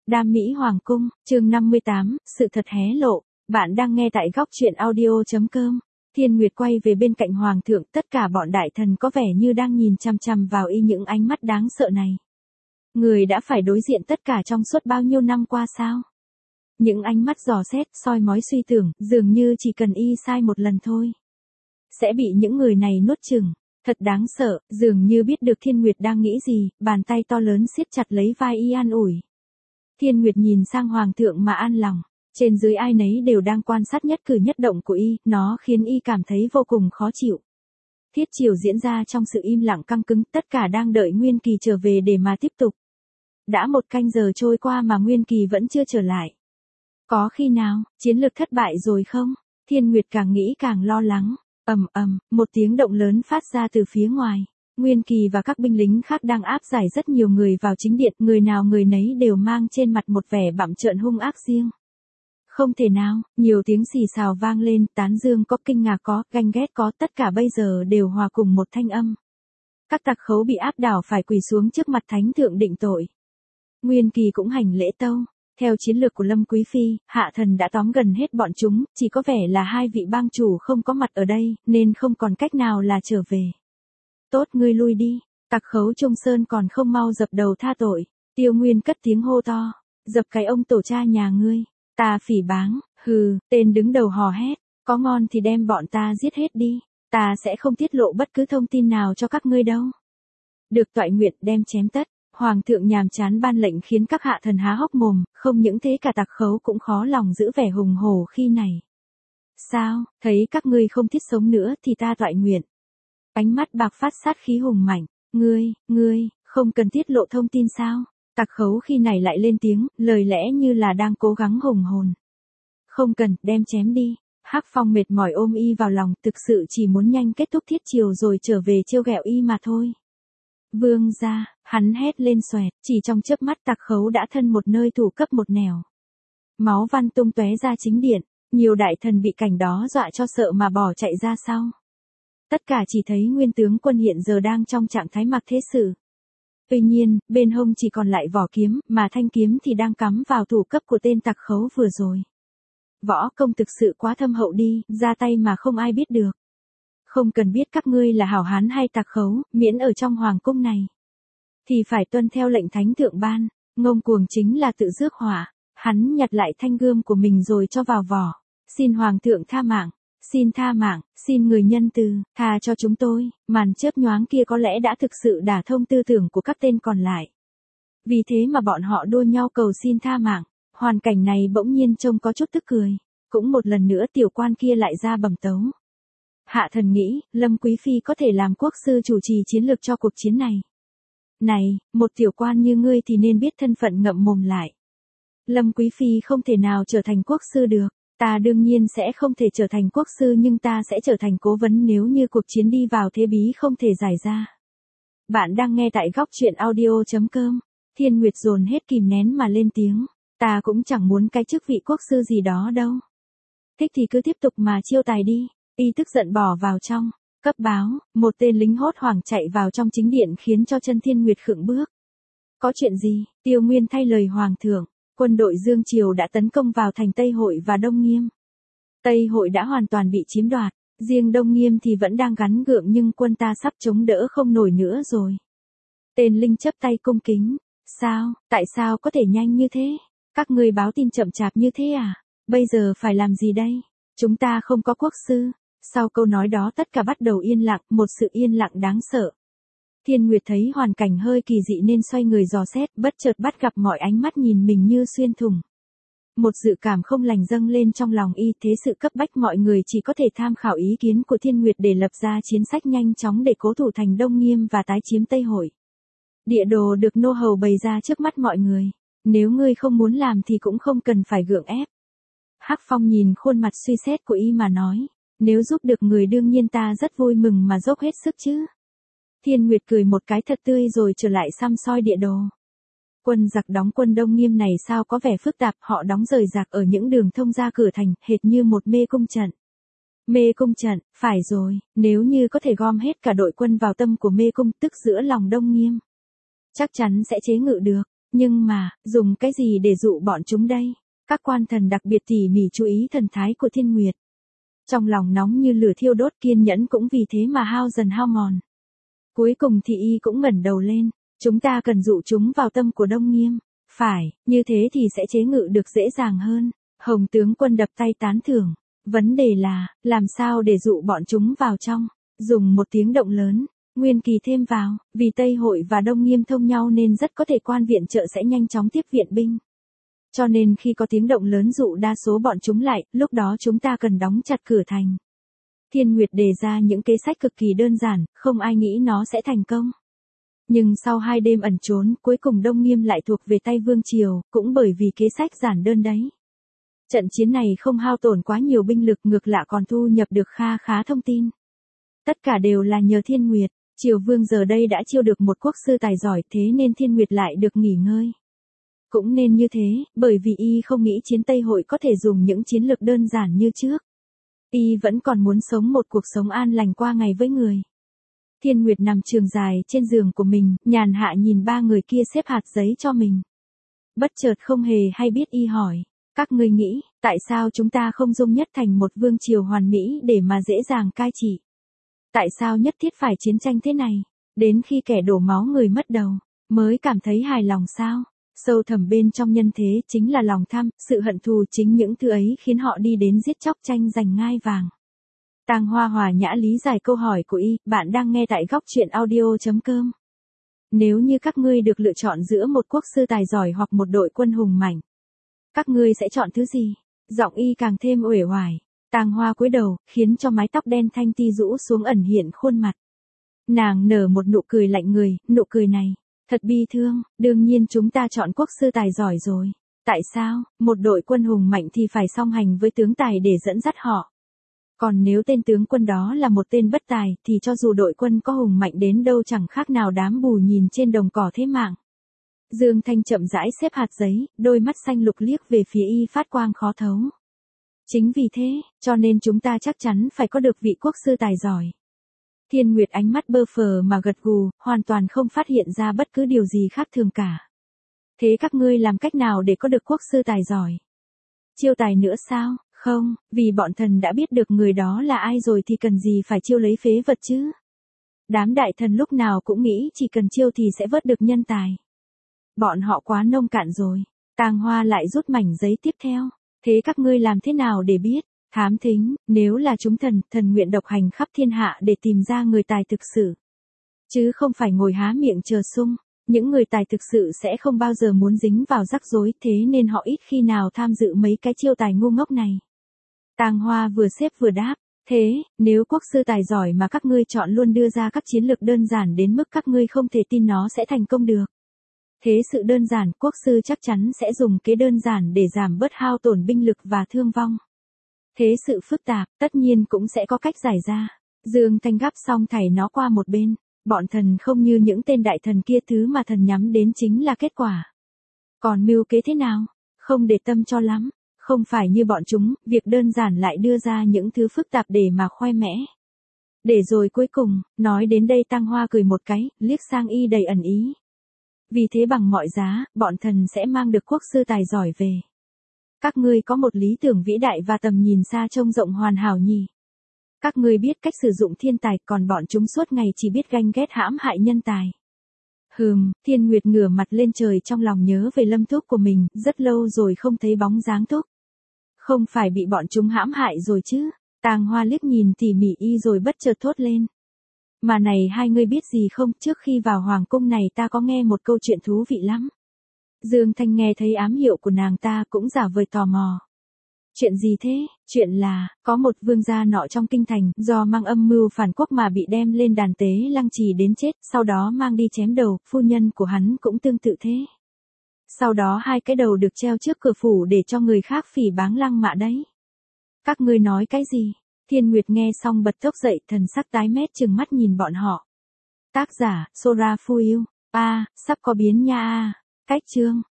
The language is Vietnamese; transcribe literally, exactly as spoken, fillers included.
Đam Mỹ Hoàng cung, chương năm mươi tám, sự thật hé lộ. Bạn đang nghe tại góc truyện audio chấm com. Thiên Nguyệt quay về bên cạnh Hoàng thượng, tất cả bọn đại thần có vẻ như đang nhìn chằm chằm vào y những ánh mắt đáng sợ này. Người đã phải đối diện tất cả trong suốt bao nhiêu năm qua sao? Những ánh mắt dò xét, soi mói suy tưởng, dường như chỉ cần y sai một lần thôi, sẽ bị những người này nuốt chửng. Thật đáng sợ, dường như biết được Thiên Nguyệt đang nghĩ gì, bàn tay to lớn siết chặt lấy vai y an ủi. Thiên Nguyệt nhìn sang Hoàng thượng mà an lòng, trên dưới ai nấy đều đang quan sát nhất cử nhất động của y, nó khiến y cảm thấy vô cùng khó chịu. Thiết triều diễn ra trong sự im lặng căng cứng, tất cả đang đợi Nguyên Kỳ trở về để mà tiếp tục. Đã một canh giờ trôi qua mà Nguyên Kỳ vẫn chưa trở lại. Có khi nào, chiến lược thất bại rồi không? Thiên Nguyệt càng nghĩ càng lo lắng. Ầm ầm, một tiếng động lớn phát ra từ phía ngoài. Nguyên Kỳ và các binh lính khác đang áp giải rất nhiều người vào chính điện, người nào người nấy đều mang trên mặt một vẻ bặm trợn hung ác riêng. Không thể nào, nhiều tiếng xì xào vang lên, tán dương có, kinh ngạc có, ganh ghét có, tất cả bây giờ đều hòa cùng một thanh âm. Các tặc khấu bị áp đảo phải quỳ xuống trước mặt thánh thượng định tội. Nguyên Kỳ cũng hành lễ tâu. Theo chiến lược của Lâm Quý Phi, hạ thần đã tóm gần hết bọn chúng, chỉ có vẻ là hai vị bang chủ không có mặt ở đây, nên không còn cách nào là trở về. Tốt, ngươi lui đi, tặc khấu Trung Sơn còn không mau dập đầu tha tội. Tiêu Nguyên cất tiếng hô to, dập cái ông tổ cha nhà ngươi, ta phỉ báng, hừ, tên đứng đầu hò hét, có ngon thì đem bọn ta giết hết đi, ta sẽ không tiết lộ bất cứ thông tin nào cho các ngươi đâu. Được toại nguyện đem chém tất. Hoàng thượng nhàm chán ban lệnh khiến các hạ thần há hốc mồm, không những thế cả tặc khấu cũng khó lòng giữ vẻ hùng hổ khi này. Sao, thấy các ngươi không thiết sống nữa thì ta toại nguyện. Ánh mắt bạc phát sát khí hùng mạnh, ngươi, ngươi, không cần tiết lộ thông tin sao? Tặc khấu khi này lại lên tiếng, lời lẽ như là đang cố gắng hùng hồn. Không cần, đem chém đi. Hắc Phong mệt mỏi ôm y vào lòng, thực sự chỉ muốn nhanh kết thúc thiết triều rồi trở về trêu ghẹo y mà thôi. Vương gia, hắn hét lên xoẹt, chỉ trong chớp mắt tặc khấu đã thân một nơi thủ cấp một nẻo. Máu văn tung tóe ra chính điện, nhiều đại thần bị cảnh đó dọa cho sợ mà bỏ chạy ra sau. Tất cả chỉ thấy nguyên tướng quân hiện giờ đang trong trạng thái mặc thế sử. Tuy nhiên, bên hông chỉ còn lại vỏ kiếm, mà thanh kiếm thì đang cắm vào thủ cấp của tên tặc khấu vừa rồi. Võ công thực sự quá thâm hậu đi, ra tay mà không ai biết được. Không cần biết các ngươi là hảo hán hay tặc khấu, miễn ở trong hoàng cung này thì phải tuân theo lệnh thánh thượng ban. Ngông cuồng chính là tự rước họa. Hắn nhặt lại thanh gươm của mình rồi cho vào vỏ. Xin hoàng thượng tha mạng, xin tha mạng, xin người nhân từ, tha cho chúng tôi. Màn chớp nhoáng kia có lẽ đã thực sự đả thông tư tưởng của các tên còn lại. Vì thế mà bọn họ đua nhau cầu xin tha mạng. Hoàn cảnh này bỗng nhiên trông có chút tức cười. Cũng một lần nữa tiểu quan kia lại ra bẩm tấu. Hạ thần nghĩ, Lâm Quý Phi có thể làm quốc sư chủ trì chiến lược cho cuộc chiến này. Này, một tiểu quan như ngươi thì nên biết thân phận ngậm mồm lại. Lâm Quý Phi không thể nào trở thành quốc sư được. Ta đương nhiên sẽ không thể trở thành quốc sư nhưng ta sẽ trở thành cố vấn nếu như cuộc chiến đi vào thế bí không thể giải ra. Bạn đang nghe tại góc truyện audio chấm com. Thiên Nguyệt dồn hết kìm nén mà lên tiếng. Ta cũng chẳng muốn cái chức vị quốc sư gì đó đâu. Thích thì cứ tiếp tục mà chiêu tài đi. Y tức giận bỏ vào trong. Cấp báo, một tên lính hốt hoảng chạy vào trong chính điện khiến cho chân Thiên Nguyệt khựng bước. Có chuyện gì? Tiêu Nguyên thay lời hoàng thượng. Quân đội Dương Triều đã tấn công vào thành Tây Hội và Đông Nghiêm. Tây Hội đã hoàn toàn bị chiếm đoạt. Riêng Đông Nghiêm thì vẫn đang gắn gượng nhưng quân ta sắp chống đỡ không nổi nữa rồi. Tên lính chắp tay cung kính. Sao, tại sao có thể nhanh như thế? Các ngươi báo tin chậm chạp như thế à? Bây giờ phải làm gì đây? Chúng ta không có quốc sư. Sau câu nói đó tất cả bắt đầu yên lặng, một sự yên lặng đáng sợ. Thiên Nguyệt thấy hoàn cảnh hơi kỳ dị nên xoay người dò xét, bất chợt bắt gặp mọi ánh mắt nhìn mình như xuyên thủng. Một dự cảm không lành dâng lên trong lòng y, thế sự cấp bách mọi người chỉ có thể tham khảo ý kiến của Thiên Nguyệt để lập ra chiến sách nhanh chóng để cố thủ thành Đông Nghiêm và tái chiếm Tây Hội. Địa đồ được nô hầu bày ra trước mắt mọi người. Nếu ngươi không muốn làm thì cũng không cần phải gượng ép. Hắc Phong nhìn khuôn mặt suy xét của y mà nói. Nếu giúp được người đương nhiên ta rất vui mừng mà dốc hết sức chứ. Thiên Nguyệt cười một cái thật tươi rồi trở lại săm soi địa đồ. Quân giặc đóng quân Đông Nghiêm này sao có vẻ phức tạp, họ đóng rời rạc ở những đường thông ra cửa thành, hệt như một mê cung trận. Mê cung trận, phải rồi, nếu như có thể gom hết cả đội quân vào tâm của mê cung tức giữa lòng Đông Nghiêm. Chắc chắn sẽ chế ngự được. Nhưng mà, dùng cái gì để dụ bọn chúng đây? Các quan thần đặc biệt tỉ mỉ chú ý thần thái của Thiên Nguyệt. Trong lòng nóng như lửa thiêu đốt, kiên nhẫn cũng vì thế mà hao dần hao mòn. Cuối cùng thì y cũng ngẩng đầu lên. Chúng ta cần dụ chúng vào tâm của Đông Nghiêm. Phải, như thế thì sẽ chế ngự được dễ dàng hơn. Hồng tướng quân đập tay tán thưởng. Vấn đề là, làm sao để dụ bọn chúng vào trong? Dùng một tiếng động lớn. Nguyên Kỳ thêm vào, vì Tây Hội và Đông Nghiêm thông nhau nên rất có thể quan viện trợ sẽ nhanh chóng tiếp viện binh. Cho nên khi có tiếng động lớn dụ đa số bọn chúng lại, lúc đó chúng ta cần đóng chặt cửa thành. Thiên Nguyệt đề ra những kế sách cực kỳ đơn giản, không ai nghĩ nó sẽ thành công. Nhưng sau hai đêm ẩn trốn, cuối cùng Đông Nghiêm lại thuộc về tay Vương Triều, cũng bởi vì kế sách giản đơn đấy. Trận chiến này không hao tổn quá nhiều binh lực, ngược lại còn thu nhập được kha khá thông tin. Tất cả đều là nhờ Thiên Nguyệt. Triều Vương giờ đây đã chiêu được một quốc sư tài giỏi, thế nên Thiên Nguyệt lại được nghỉ ngơi. Cũng nên như thế, bởi vì y không nghĩ chiến Tây Hội có thể dùng những chiến lược đơn giản như trước. Y vẫn còn muốn sống một cuộc sống an lành qua ngày với người. Thiên Nguyệt nằm trường dài trên giường của mình, nhàn hạ nhìn ba người kia xếp hạt giấy cho mình. Bất chợt không hề hay biết y hỏi, các ngươi nghĩ, tại sao chúng ta không dung nhất thành một vương triều hoàn mỹ để mà dễ dàng cai trị? Tại sao nhất thiết phải chiến tranh thế này, đến khi kẻ đổ máu người mất đầu, mới cảm thấy hài lòng sao? Sâu thẳm bên trong nhân thế chính là lòng tham, sự hận thù, chính những thứ ấy khiến họ đi đến giết chóc tranh giành ngai vàng. Tang Hoa hòa nhã lý giải câu hỏi của y, bạn đang nghe tại góc truyện audio chấm com. Nếu như các ngươi được lựa chọn giữa một quốc sư tài giỏi hoặc một đội quân hùng mạnh, các ngươi sẽ chọn thứ gì? Giọng y càng thêm uể oải. Tang Hoa cúi đầu, khiến cho mái tóc đen thanh ti rũ xuống ẩn hiện khuôn mặt. Nàng nở một nụ cười lạnh người, nụ cười này thật bi thương. Đương nhiên chúng ta chọn quốc sư tài giỏi rồi. Tại sao? Một đội quân hùng mạnh thì phải song hành với tướng tài để dẫn dắt họ. Còn nếu tên tướng quân đó là một tên bất tài, thì cho dù đội quân có hùng mạnh đến đâu chẳng khác nào đám bù nhìn trên đồng cỏ thế mạng. Dương Thanh chậm rãi xếp hạt giấy, đôi mắt xanh lục liếc về phía y phát quang khó thấu. Chính vì thế, cho nên chúng ta chắc chắn phải có được vị quốc sư tài giỏi. Thiên Nguyệt ánh mắt bơ phờ mà gật gù, hoàn toàn không phát hiện ra bất cứ điều gì khác thường cả. Thế các ngươi làm cách nào để có được quốc sư tài giỏi? Chiêu tài nữa sao? Không, vì bọn thần đã biết được người đó là ai rồi thì cần gì phải chiêu lấy phế vật chứ? Đám đại thần lúc nào cũng nghĩ chỉ cần chiêu thì sẽ vớt được nhân tài. Bọn họ quá nông cạn rồi. Tang Hoa lại rút mảnh giấy tiếp theo. Thế các ngươi làm thế nào để biết? Thám thính, nếu là chúng thần, thần nguyện độc hành khắp thiên hạ để tìm ra người tài thực sự. Chứ không phải ngồi há miệng chờ sung. Những người tài thực sự sẽ không bao giờ muốn dính vào rắc rối, thế nên họ ít khi nào tham dự mấy cái chiêu tài ngu ngốc này. Tang Hoa vừa xếp vừa đáp, thế, nếu quốc sư tài giỏi mà các ngươi chọn luôn đưa ra các chiến lược đơn giản đến mức các ngươi không thể tin nó sẽ thành công được. Thế sự đơn giản, quốc sư chắc chắn sẽ dùng kế đơn giản để giảm bớt hao tổn binh lực và thương vong. Thế sự phức tạp, tất nhiên cũng sẽ có cách giải ra. Dương Thanh gắp xong thảy nó qua một bên. Bọn thần không như những tên đại thần kia, thứ mà thần nhắm đến chính là kết quả. Còn mưu kế thế nào? Không để tâm cho lắm. Không phải như bọn chúng, việc đơn giản lại đưa ra những thứ phức tạp để mà khoe mẽ. Để rồi cuối cùng, nói đến đây Tang Hoa cười một cái, liếc sang y đầy ẩn ý. Vì thế bằng mọi giá, bọn thần sẽ mang được quốc sư tài giỏi về. Các ngươi có một lý tưởng vĩ đại và tầm nhìn xa trông rộng hoàn hảo nhỉ. Các ngươi biết cách sử dụng thiên tài, còn bọn chúng suốt ngày chỉ biết ganh ghét hãm hại nhân tài. Hừm, Thiên Nguyệt ngửa mặt lên trời trong lòng nhớ về Lâm Thúc của mình, rất lâu rồi không thấy bóng dáng Thúc. Không phải bị bọn chúng hãm hại rồi chứ? Tang Hoa liếc nhìn tỉ mỉ y rồi bất chợt thốt lên. Mà này hai ngươi biết gì không, trước khi vào hoàng cung này ta có nghe một câu chuyện thú vị lắm. Dương Thanh nghe thấy ám hiệu của nàng ta cũng giả vờ tò mò. Chuyện gì thế? Chuyện là, có một vương gia nọ trong kinh thành, do mang âm mưu phản quốc mà bị đem lên đàn tế lăng trì đến chết, sau đó mang đi chém đầu, phu nhân của hắn cũng tương tự thế. Sau đó hai cái đầu được treo trước cửa phủ để cho người khác phỉ báng lăng mạ đấy. Các ngươi nói cái gì? Thiên Nguyệt nghe xong bật tốc dậy, thần sắc tái mét trừng mắt nhìn bọn họ. Tác giả, Sora Phu Yêu. A, sắp có biến nha a. Cách chương.